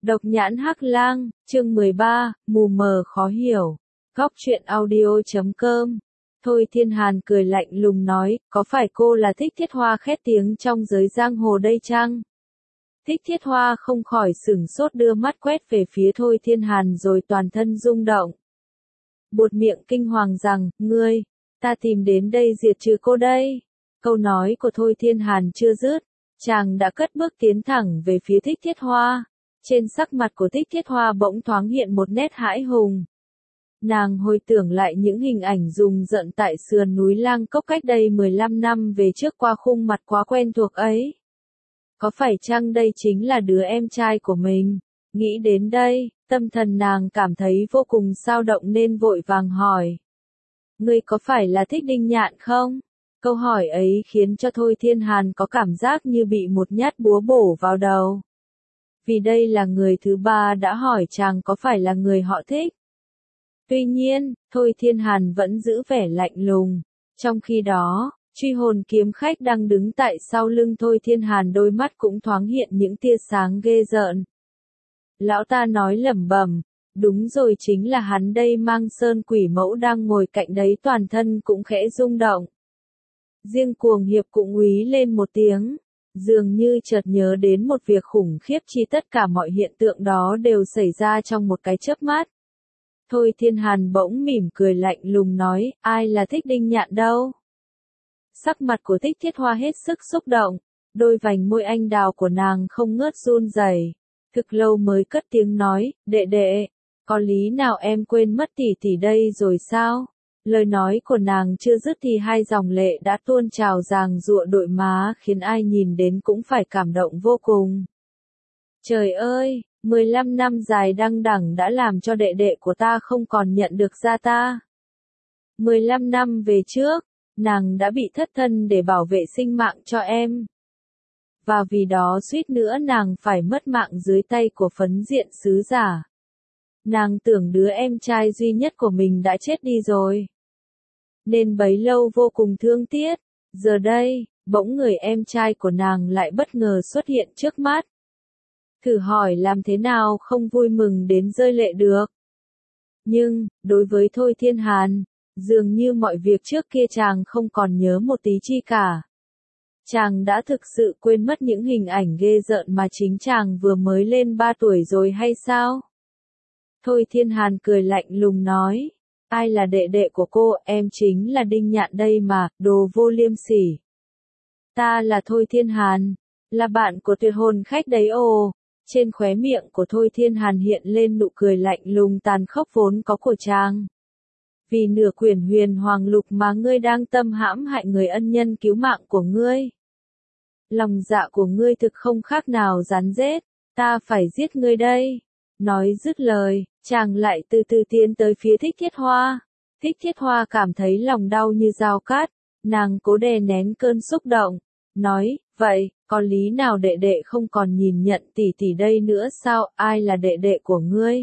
Độc nhãn hắc lang, chương 13, mù mờ khó hiểu. Góc truyện audio.com. Thôi Thiên Hàn cười lạnh lùng nói, có phải cô là Thích Thiết Hoa khét tiếng trong giới giang hồ đây chăng? Thích Thiết Hoa không khỏi sửng sốt đưa mắt quét về phía Thôi Thiên Hàn rồi toàn thân rung động. Buột miệng kinh hoàng rằng, ngươi, ta tìm đến đây diệt trừ cô đây. Câu nói của Thôi Thiên Hàn chưa dứt, chàng đã cất bước tiến thẳng về phía Thích Thiết Hoa. Trên sắc mặt của Thích Thiết Hoa bỗng thoáng hiện một nét hãi hùng. Nàng hồi tưởng lại những hình ảnh rùng rợn tại sườn núi Lang Cốc cách đây 15 năm về trước qua khung mặt quá quen thuộc ấy. Có phải chăng đây chính là đứa em trai của mình? Nghĩ đến đây, tâm thần nàng cảm thấy vô cùng xao động nên vội vàng hỏi. Ngươi có phải là Thích Đinh Nhạn không? Câu hỏi ấy khiến cho Thôi Thiên Hàn có cảm giác như bị một nhát búa bổ vào đầu. Vì đây là người thứ ba đã hỏi chàng có phải là người họ Thích. Tuy nhiên, Thôi Thiên Hàn vẫn giữ vẻ lạnh lùng. Trong khi đó, truy hồn kiếm khách đang đứng tại sau lưng Thôi Thiên Hàn đôi mắt cũng thoáng hiện những tia sáng ghê rợn. Lão ta nói lẩm bẩm, đúng rồi chính là hắn đây. Mang Sơn Quỷ Mẫu đang ngồi cạnh đấy toàn thân cũng khẽ rung động. Riêng Cuồng Hiệp cũng úy lên một tiếng. Dường như chợt nhớ đến một việc khủng khiếp chi tất cả mọi hiện tượng đó đều xảy ra trong một cái chớp mắt. Thôi Thiên Hàn bỗng mỉm cười lạnh lùng nói, ai là Thích Đinh Nhạn đâu? Sắc mặt của Thích Thiết Hoa hết sức xúc động, đôi vành môi anh đào của nàng không ngớt run rẩy. Thực lâu mới cất tiếng nói, đệ đệ, có lý nào em quên mất tỷ tỷ đây rồi sao? Lời nói của nàng chưa dứt thì hai dòng lệ đã tuôn trào ràng giụa đôi má khiến ai nhìn đến cũng phải cảm động vô cùng. Trời ơi, 15 năm dài đăng đẳng đã làm cho đệ đệ của ta không còn nhận được ra ta. 15 năm về trước, nàng đã bị thất thân để bảo vệ sinh mạng cho em. Và vì đó suýt nữa nàng phải mất mạng dưới tay của Phấn Diện sứ giả. Nàng tưởng đứa em trai duy nhất của mình đã chết đi rồi. Nên bấy lâu vô cùng thương tiếc, giờ đây, bỗng người em trai của nàng lại bất ngờ xuất hiện trước mắt. Thử hỏi làm thế nào không vui mừng đến rơi lệ được. Nhưng, đối với Thôi Thiên Hàn, dường như mọi việc trước kia chàng không còn nhớ một tí chi cả. Chàng đã thực sự quên mất những hình ảnh ghê rợn mà chính chàng vừa mới lên 3 tuổi rồi hay sao? Thôi Thiên Hàn cười lạnh lùng nói. Ai là đệ đệ của cô, em chính là Đinh Nhạn đây mà, đồ vô liêm sỉ. Ta là Thôi Thiên Hàn, là bạn của Tuyệt Hồn khách đấy ồ. Trên khóe miệng của Thôi Thiên Hàn hiện lên nụ cười lạnh lùng tàn khốc vốn có của chàng. Vì nửa quyển Huyền Hoàng Lục mà ngươi đang tâm hãm hại người ân nhân cứu mạng của ngươi. Lòng dạ của ngươi thực không khác nào rắn rết, ta phải giết ngươi đây. Nói dứt lời, chàng lại từ từ tiến tới phía Thích Thiết Hoa. Thích Thiết Hoa cảm thấy lòng đau như dao cát, nàng cố đè nén cơn xúc động, nói, vậy, có lý nào đệ đệ không còn nhìn nhận tỷ tỷ đây nữa sao, ai là đệ đệ của ngươi?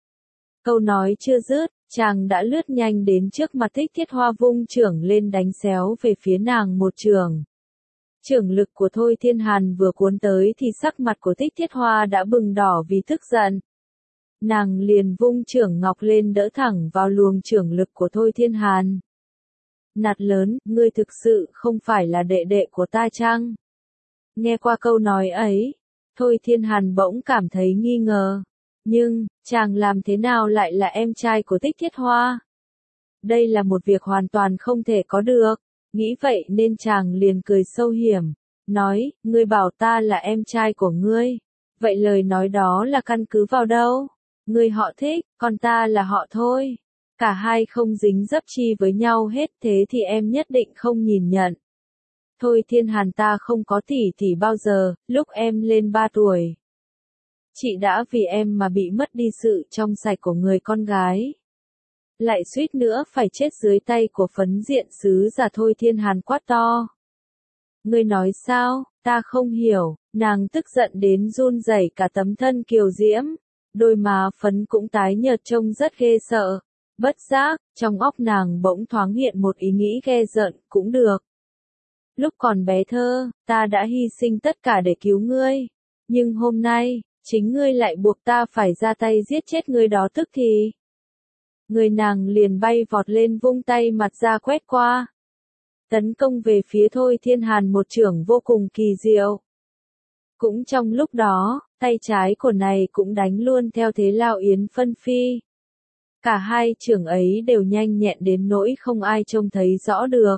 Câu nói chưa dứt, chàng đã lướt nhanh đến trước mặt Thích Thiết Hoa vung chưởng lên đánh xéo về phía nàng một chưởng. Chưởng lực của Thôi Thiên Hàn vừa cuốn tới thì sắc mặt của Thích Thiết Hoa đã bừng đỏ vì tức giận. Nàng liền vung chưởng ngọc lên đỡ thẳng vào luồng chưởng lực của Thôi Thiên Hàn. Nạt lớn, ngươi thực sự không phải là đệ đệ của ta chăng? Nghe qua câu nói ấy, Thôi Thiên Hàn bỗng cảm thấy nghi ngờ. Nhưng, chàng làm thế nào lại là em trai của Thích Thiết Hoa? Đây là một việc hoàn toàn không thể có được. Nghĩ vậy nên chàng liền cười sâu hiểm. Nói, ngươi bảo ta là em trai của ngươi. Vậy lời nói đó là căn cứ vào đâu? Ngươi họ Thích, còn ta là họ Thôi. Cả hai không dính dấp chi với nhau hết, thế thì em nhất định không nhìn nhận. Thôi Thiên Hàn, ta không có tỷ tỷ bao giờ, lúc em lên 3 tuổi. Chị đã vì em mà bị mất đi sự trong sạch của người con gái. Lại suýt nữa phải chết dưới tay của Phấn Diện sứ giả. Thôi Thiên Hàn quát to. Ngươi nói sao, ta không hiểu, nàng tức giận đến run rẩy cả tấm thân kiều diễm. Đôi má phấn cũng tái nhợt trông rất ghê sợ. Bất giác, trong óc nàng bỗng thoáng hiện một ý nghĩ ghê rợn, cũng được. Lúc còn bé thơ, ta đã hy sinh tất cả để cứu ngươi. Nhưng hôm nay, Chính ngươi lại buộc ta phải ra tay giết chết ngươi đó tức thì. Người nàng liền bay vọt lên vung tay mặt ra quét qua. Tấn công về phía Thôi Thiên Hàn một chưởng vô cùng kỳ diệu. Cũng trong lúc đó, tay trái của này cũng đánh luôn theo thế lao yến phân phi. Cả hai chưởng ấy đều nhanh nhẹn đến nỗi không ai trông thấy rõ được.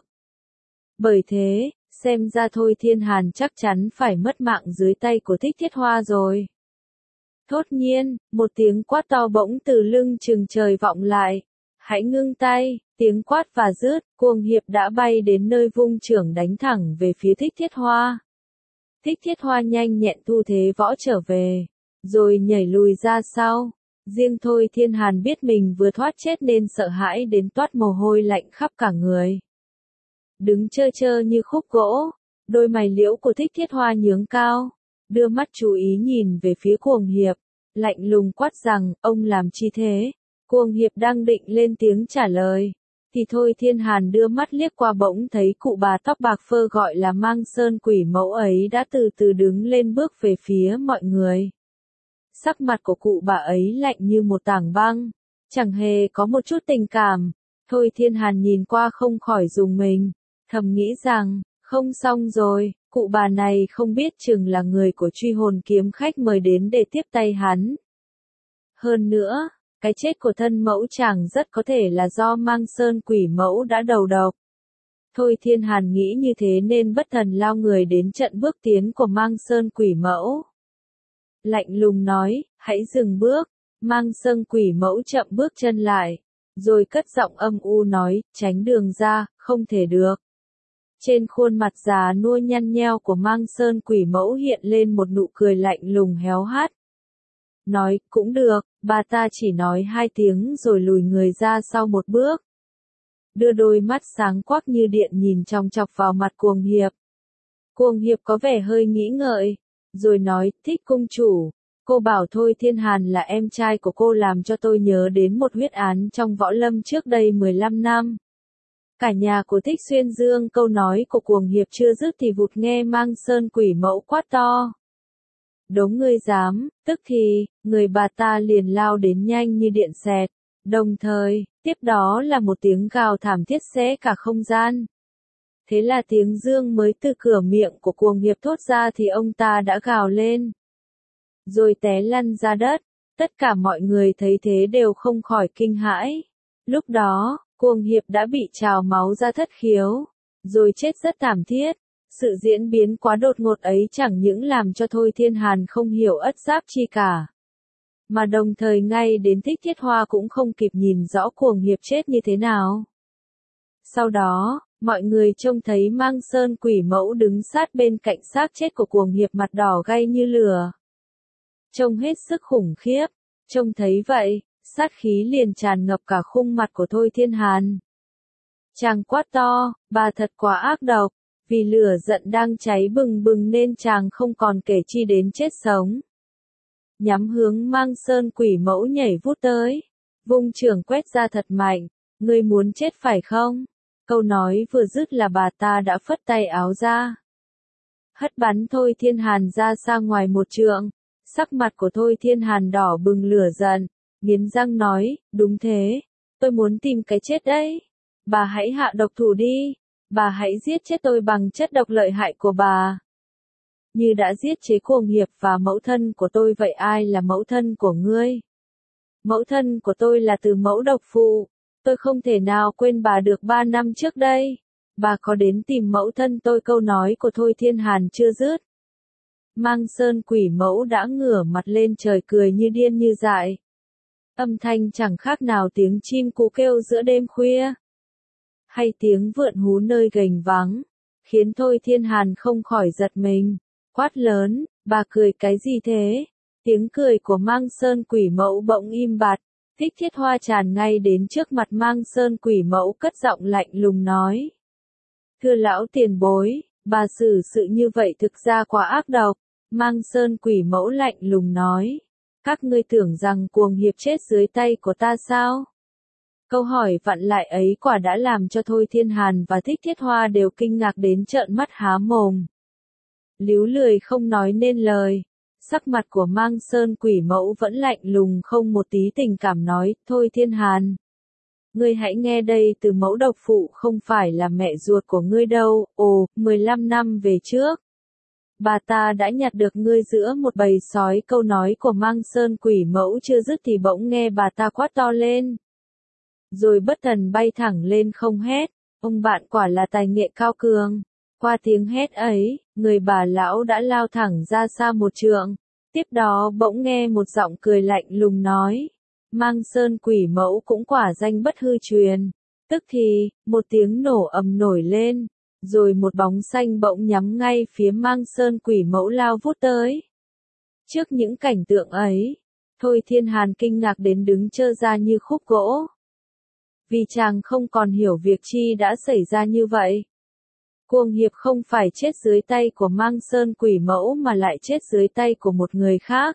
Bởi thế, xem ra Thôi Thiên Hàn chắc chắn phải mất mạng dưới tay của Thích Thiết Hoa rồi. Thốt nhiên, một tiếng quát to bỗng từ lưng chừng trời vọng lại. Hãy ngưng tay, tiếng quát và rứt, Cuồng Hiệp đã bay đến nơi vung chưởng đánh thẳng về phía Thích Thiết Hoa. Thích Thiết Hoa nhanh nhẹn thu thế võ trở về, rồi nhảy lùi ra sau. Riêng Thôi Thiên Hàn biết mình vừa thoát chết nên sợ hãi đến toát mồ hôi lạnh khắp cả người. Đứng trơ trơ như khúc gỗ, đôi mày liễu của Thích Thiết Hoa nhướng cao, đưa mắt chú ý nhìn về phía Cuồng Hiệp, lạnh lùng quát rằng, ông làm chi thế? Cuồng Hiệp đang định lên tiếng trả lời, thì Thôi Thiên Hàn đưa mắt liếc qua bỗng thấy cụ bà tóc bạc phơ gọi là Mang Sơn Quỷ Mẫu ấy đã từ từ đứng lên bước về phía mọi người. Sắc mặt của cụ bà ấy lạnh như một tảng băng, chẳng hề có một chút tình cảm. Thôi Thiên Hàn nhìn qua không khỏi rùng mình, thầm nghĩ rằng, không xong rồi, cụ bà này không biết chừng là người của Truy Hồn Kiếm Khách mời đến để tiếp tay hắn. Hơn nữa, cái chết của thân mẫu chàng rất có thể là do Mang Sơn Quỷ Mẫu đã đầu độc. Thôi Thiên Hàn nghĩ như thế nên bất thần lao người đến trận bước tiến của Mang Sơn Quỷ Mẫu. Lạnh lùng nói, hãy dừng bước. Mang Sơn Quỷ Mẫu chậm bước chân lại, rồi cất giọng âm u nói, tránh đường ra, không thể được. Trên khuôn mặt già nua nhăn nheo của Mang Sơn Quỷ Mẫu hiện lên một nụ cười lạnh lùng héo hắt. Nói, cũng được, bà ta chỉ nói 2 tiếng rồi lùi người ra sau một bước. Đưa đôi mắt sáng quắc như điện nhìn chòng chọc vào mặt Cuồng Hiệp. Cuồng Hiệp có vẻ hơi nghĩ ngợi, rồi nói, Thích cung chủ, cô bảo Thôi Thiên Hàn là em trai của cô làm cho tôi nhớ đến một huyết án trong võ lâm trước đây 15 năm. Cả nhà của Thích Xuyên Dương câu nói của Cuồng Hiệp chưa dứt thì vụt nghe Mang Sơn Quỷ Mẫu quát to. Đống ngươi dám, tức thì, người bà ta liền lao đến nhanh như điện xẹt, đồng thời, tiếp đó là một tiếng gào thảm thiết xé cả không gian. Thế là tiếng dương mới từ cửa miệng của Cuồng Hiệp thốt ra thì ông ta đã gào lên. Rồi té lăn ra đất, tất cả mọi người thấy thế đều không khỏi kinh hãi. Lúc đó, Cuồng Hiệp đã bị trào máu ra thất khiếu, rồi chết rất thảm thiết. Sự diễn biến quá đột ngột ấy chẳng những làm cho Thôi Thiên Hàn không hiểu ất giáp chi cả, mà đồng thời ngay đến Thích Thiết Hoa cũng không kịp nhìn rõ Cuồng Hiệp chết như thế nào. Sau đó, mọi người trông thấy Mang Sơn Quỷ Mẫu đứng sát bên cạnh xác chết của Cuồng Hiệp mặt đỏ gay như lửa. Trông hết sức khủng khiếp, trông thấy vậy, sát khí liền tràn ngập cả khung mặt của Thôi Thiên Hàn. Chàng quát to, bà thật quá ác độc. Vì lửa giận đang cháy bừng bừng nên chàng không còn kể chi đến chết sống. Nhắm hướng Mang Sơn Quỷ Mẫu nhảy vút tới, vung chưởng quét ra thật mạnh, ngươi muốn chết phải không? Câu nói vừa dứt là bà ta đã phất tay áo ra, hất bắn Thôi Thiên Hàn ra xa ngoài một trượng. Sắc mặt của Thôi Thiên Hàn đỏ bừng lửa giận, nghiến răng nói, đúng thế, tôi muốn tìm cái chết đấy. Bà hãy hạ độc thủ đi. Bà hãy giết chết tôi bằng chất độc lợi hại của bà. Như đã giết chế Cuồng Hiệp và mẫu thân của tôi vậy ai là mẫu thân của ngươi? Mẫu thân của tôi là Từ Mẫu Độc Phụ. Tôi không thể nào quên bà được 3 năm trước đây. Bà có đến tìm mẫu thân tôi? Câu nói của Thôi Thiên Hàn chưa dứt. Mang Sơn Quỷ Mẫu đã ngửa mặt lên trời cười như điên như dại. Âm thanh chẳng khác nào tiếng chim cú kêu giữa đêm khuya, hay tiếng vượn hú nơi gành vắng, khiến Thôi Thiên Hàn không khỏi giật mình, quát lớn, bà cười cái gì thế? Tiếng cười của Mang Sơn Quỷ Mẫu bỗng im bặt, Thích Thiết Hoa tràn ngay đến trước mặt Mang Sơn Quỷ Mẫu cất giọng lạnh lùng nói. Thưa lão tiền bối, bà xử sự như vậy thực ra quá ác độc. Mang Sơn Quỷ Mẫu lạnh lùng nói. Các ngươi tưởng rằng Cuồng Hiệp chết dưới tay của ta sao? Câu hỏi vặn lại ấy quả đã làm cho Thôi Thiên Hàn và Thích Thiết Hoa đều kinh ngạc đến trợn mắt há mồm. Líu lười không nói nên lời. Sắc mặt của Mang Sơn quỷ mẫu vẫn lạnh lùng không một tí tình cảm nói, thôi Thiên Hàn. Ngươi hãy nghe đây, từ mẫu độc phụ không phải là mẹ ruột của ngươi đâu, 15 năm về trước. Bà ta đã nhặt được ngươi giữa một bầy sói. Câu nói của Mang Sơn quỷ mẫu chưa dứt thì bỗng nghe bà ta quát to lên. Rồi bất thần bay thẳng lên không hét, ông bạn quả là tài nghệ cao cường. Qua tiếng hét ấy, người bà lão đã lao thẳng ra xa một trượng. Tiếp đó bỗng nghe một giọng cười lạnh lùng nói. Mang Sơn quỷ mẫu cũng quả danh bất hư truyền. Tức thì, một tiếng nổ ầm nổi lên. Rồi một bóng xanh bỗng nhắm ngay phía Mang Sơn quỷ mẫu lao vút tới. Trước những cảnh tượng ấy, Thôi Thiên Hàn kinh ngạc đến đứng trơ ra như khúc gỗ. Vì chàng không còn hiểu việc chi đã xảy ra như vậy. Cuồng Hiệp không phải chết dưới tay của Mang Sơn quỷ mẫu mà lại chết dưới tay của một người khác.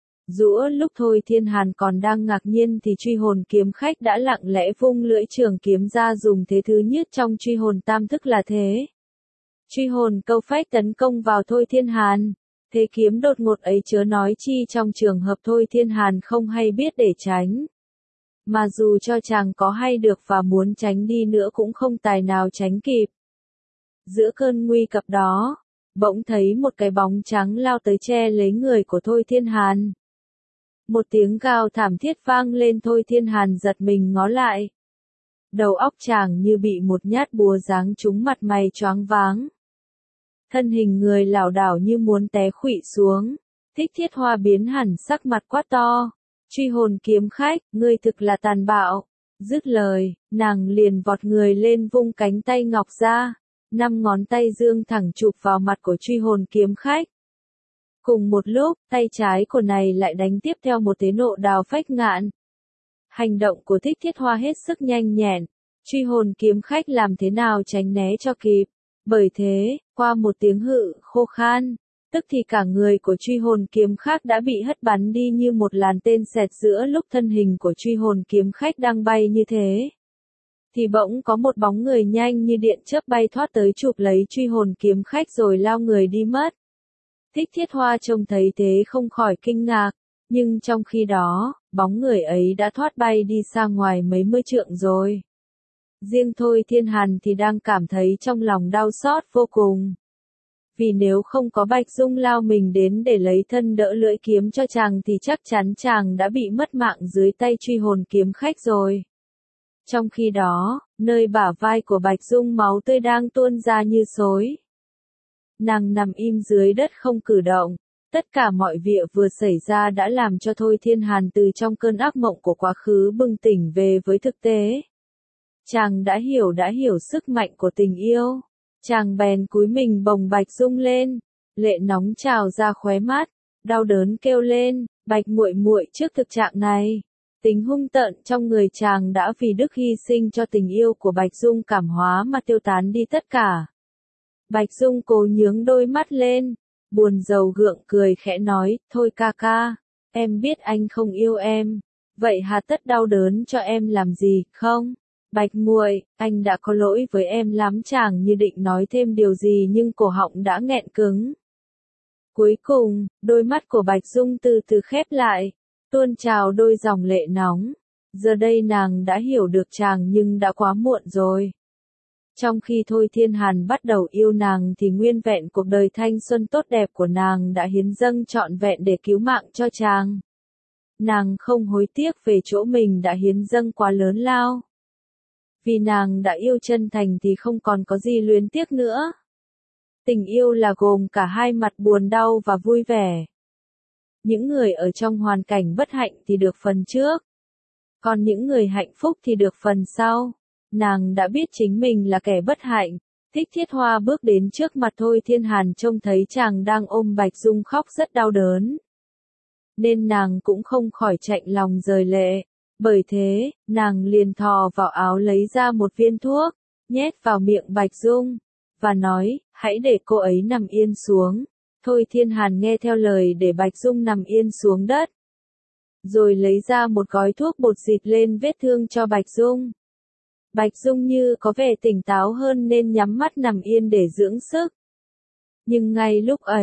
Giữa lúc Thôi Thiên Hàn còn đang ngạc nhiên thì truy hồn kiếm khách đã lặng lẽ vung lưỡi trường kiếm ra dùng thế thứ nhất trong truy hồn tam thức là thế. Truy hồn câu phách tấn công vào Thôi Thiên Hàn. Thế kiếm đột ngột ấy chớ nói chi trong trường hợp Thôi Thiên Hàn không hay biết để tránh. Mà dù cho chàng có hay được và muốn tránh đi nữa cũng không tài nào tránh kịp. Giữa cơn nguy cập đó, bỗng thấy một cái bóng trắng lao tới che lấy người của Thôi Thiên Hàn. Một tiếng gào thảm thiết vang lên. Thôi Thiên Hàn giật mình ngó lại. Đầu óc chàng như bị một nhát búa giáng trúng, mặt mày choáng váng. Thân hình người lảo đảo như muốn té khuỵu xuống. Thích Thiết Hoa biến hẳn sắc mặt quát to. Truy hồn kiếm khách, ngươi thực là tàn bạo. Dứt lời, nàng liền vọt người lên vung cánh tay ngọc ra. 5 ngón tay dương thẳng chụp vào mặt của truy hồn kiếm khách. Cùng một lúc, tay trái của này lại đánh tiếp theo một thế nộ đào phách ngạn. Hành động của Thích Thiết Hoa hết sức nhanh nhẹn. Truy hồn kiếm khách làm thế nào tránh né cho kịp. Bởi thế, qua một tiếng hự khô khan, tức thì cả người của truy hồn kiếm khách đã bị hất bắn đi như một làn tên xẹt. Giữa lúc thân hình của truy hồn kiếm khách đang bay như thế, thì bỗng có một bóng người nhanh như điện chớp bay thoát tới chụp lấy truy hồn kiếm khách rồi lao người đi mất. Thích Thiết Hoa trông thấy thế không khỏi kinh ngạc, nhưng trong khi đó, bóng người ấy đã thoát bay đi xa ngoài mấy mươi trượng rồi. Riêng Thôi Thiên Hàn thì đang cảm thấy trong lòng đau xót vô cùng. Vì nếu không có Bạch Dung lao mình đến để lấy thân đỡ lưỡi kiếm cho chàng thì chắc chắn chàng đã bị mất mạng dưới tay truy hồn kiếm khách rồi. Trong khi đó, nơi bả vai của Bạch Dung máu tươi đang tuôn ra như xối. Nàng nằm im dưới đất không cử động. Tất cả mọi việc vừa xảy ra đã làm cho Thôi Thiên Hàn từ trong cơn ác mộng của quá khứ bừng tỉnh về với thực tế. Chàng đã hiểu sức mạnh của tình yêu. Chàng bèn cúi mình bồng Bạch Dung lên, lệ nóng trào ra khóe mắt, đau đớn kêu lên, Bạch muội muội. Trước thực trạng này, tính hung tợn trong người chàng đã vì Đức hy sinh cho tình yêu của Bạch Dung cảm hóa mà tiêu tán đi tất cả. Bạch Dung cố nhướng đôi mắt lên, buồn rầu gượng cười khẽ nói, thôi ca ca, em biết anh không yêu em, vậy hà tất đau đớn cho em làm gì, không? Bạch muội, anh đã có lỗi với em lắm. Chàng như định nói thêm điều gì nhưng cổ họng đã nghẹn cứng. Cuối cùng, đôi mắt của Bạch Dung từ từ khép lại, tuôn trào đôi dòng lệ nóng. Giờ đây nàng đã hiểu được chàng nhưng đã quá muộn rồi. Trong khi Thôi Thiên Hàn bắt đầu yêu nàng thì nguyên vẹn cuộc đời thanh xuân tốt đẹp của nàng đã hiến dâng trọn vẹn để cứu mạng cho chàng. Nàng không hối tiếc về chỗ mình đã hiến dâng quá lớn lao. Vì nàng đã yêu chân thành thì không còn có gì luyến tiếc nữa. Tình yêu là gồm cả hai mặt buồn đau và vui vẻ. Những người ở trong hoàn cảnh bất hạnh thì được phần trước. Còn những người hạnh phúc thì được phần sau. Nàng đã biết chính mình là kẻ bất hạnh. Thích Thiết Hoa bước đến trước mặt Thôi Thiên Hàn trông thấy chàng đang ôm Bạch Dung khóc rất đau đớn. Nên nàng cũng không khỏi chạnh lòng rơi lệ. Bởi thế, nàng liền thò vào áo lấy ra một viên thuốc, nhét vào miệng Bạch Dung, và nói, hãy để cô ấy nằm yên xuống. Thôi Thiên Hàn nghe theo lời để Bạch Dung nằm yên xuống đất. Rồi lấy ra một gói thuốc bột xịt lên vết thương cho Bạch Dung. Bạch Dung như có vẻ tỉnh táo hơn nên nhắm mắt nằm yên để dưỡng sức. Nhưng ngay lúc ấy,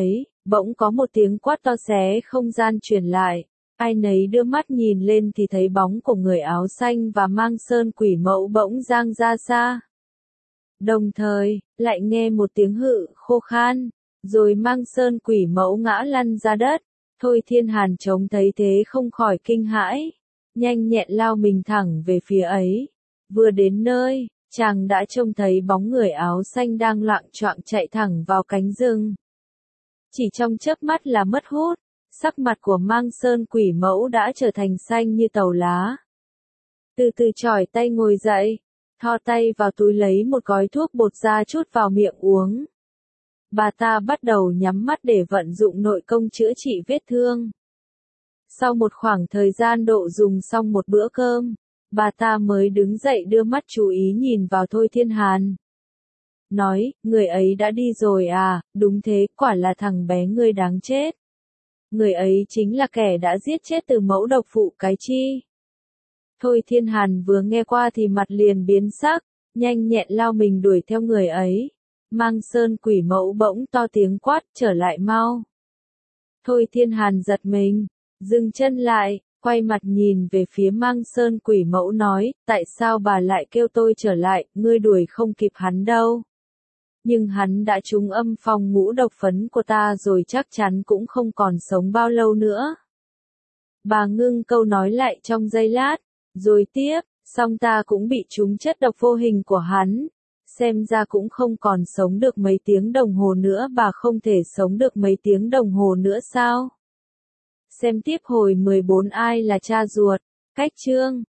Bỗng có một tiếng quát to xé không gian truyền lại. Ai nấy đưa mắt nhìn lên thì thấy bóng của người áo xanh và mang sơn quỷ mẫu bỗng giang ra xa. Đồng thời, lại nghe một tiếng hự khô khan, rồi mang sơn quỷ mẫu ngã lăn ra đất. Thôi Thiên Hàn trông thấy thế không khỏi kinh hãi, nhanh nhẹn lao mình thẳng về phía ấy. Vừa đến nơi, chàng đã trông thấy bóng người áo xanh đang loạng choạng chạy thẳng vào cánh rừng. Chỉ trong chớp mắt là mất hút, sắc mặt của mang sơn quỷ mẫu đã trở thành xanh như tàu lá. Từ từ chỏi tay ngồi dậy, thò tay vào túi lấy một gói thuốc bột ra chút vào miệng uống. Bà ta bắt đầu nhắm mắt để vận dụng nội công chữa trị vết thương. Sau một khoảng thời gian độ dùng xong một bữa cơm, bà ta mới đứng dậy đưa mắt chú ý nhìn vào Thôi Thiên Hàn. Nói, người ấy đã đi rồi à, đúng thế, quả là thằng bé ngươi đáng chết. Người ấy chính là kẻ đã giết chết từ mẫu độc phụ cái chi. Thôi Thiên Hàn vừa nghe qua thì mặt liền biến sắc, nhanh nhẹn lao mình đuổi theo người ấy. Mang sơn quỷ mẫu bỗng to tiếng quát, trở lại mau. Thôi Thiên Hàn giật mình, dừng chân lại, quay mặt nhìn về phía mang sơn quỷ mẫu nói, tại sao bà lại kêu tôi trở lại, ngươi đuổi không kịp hắn đâu. Nhưng hắn đã trúng âm phong ngũ độc phấn của ta rồi chắc chắn cũng không còn sống bao lâu nữa. Bà ngưng câu nói lại trong giây lát, rồi tiếp, song ta cũng bị trúng chất độc vô hình của hắn. Xem ra cũng không còn sống được mấy tiếng đồng hồ nữa, bà không thể sống được mấy tiếng đồng hồ nữa sao? Xem tiếp hồi 14 ai là cha ruột, cách chương.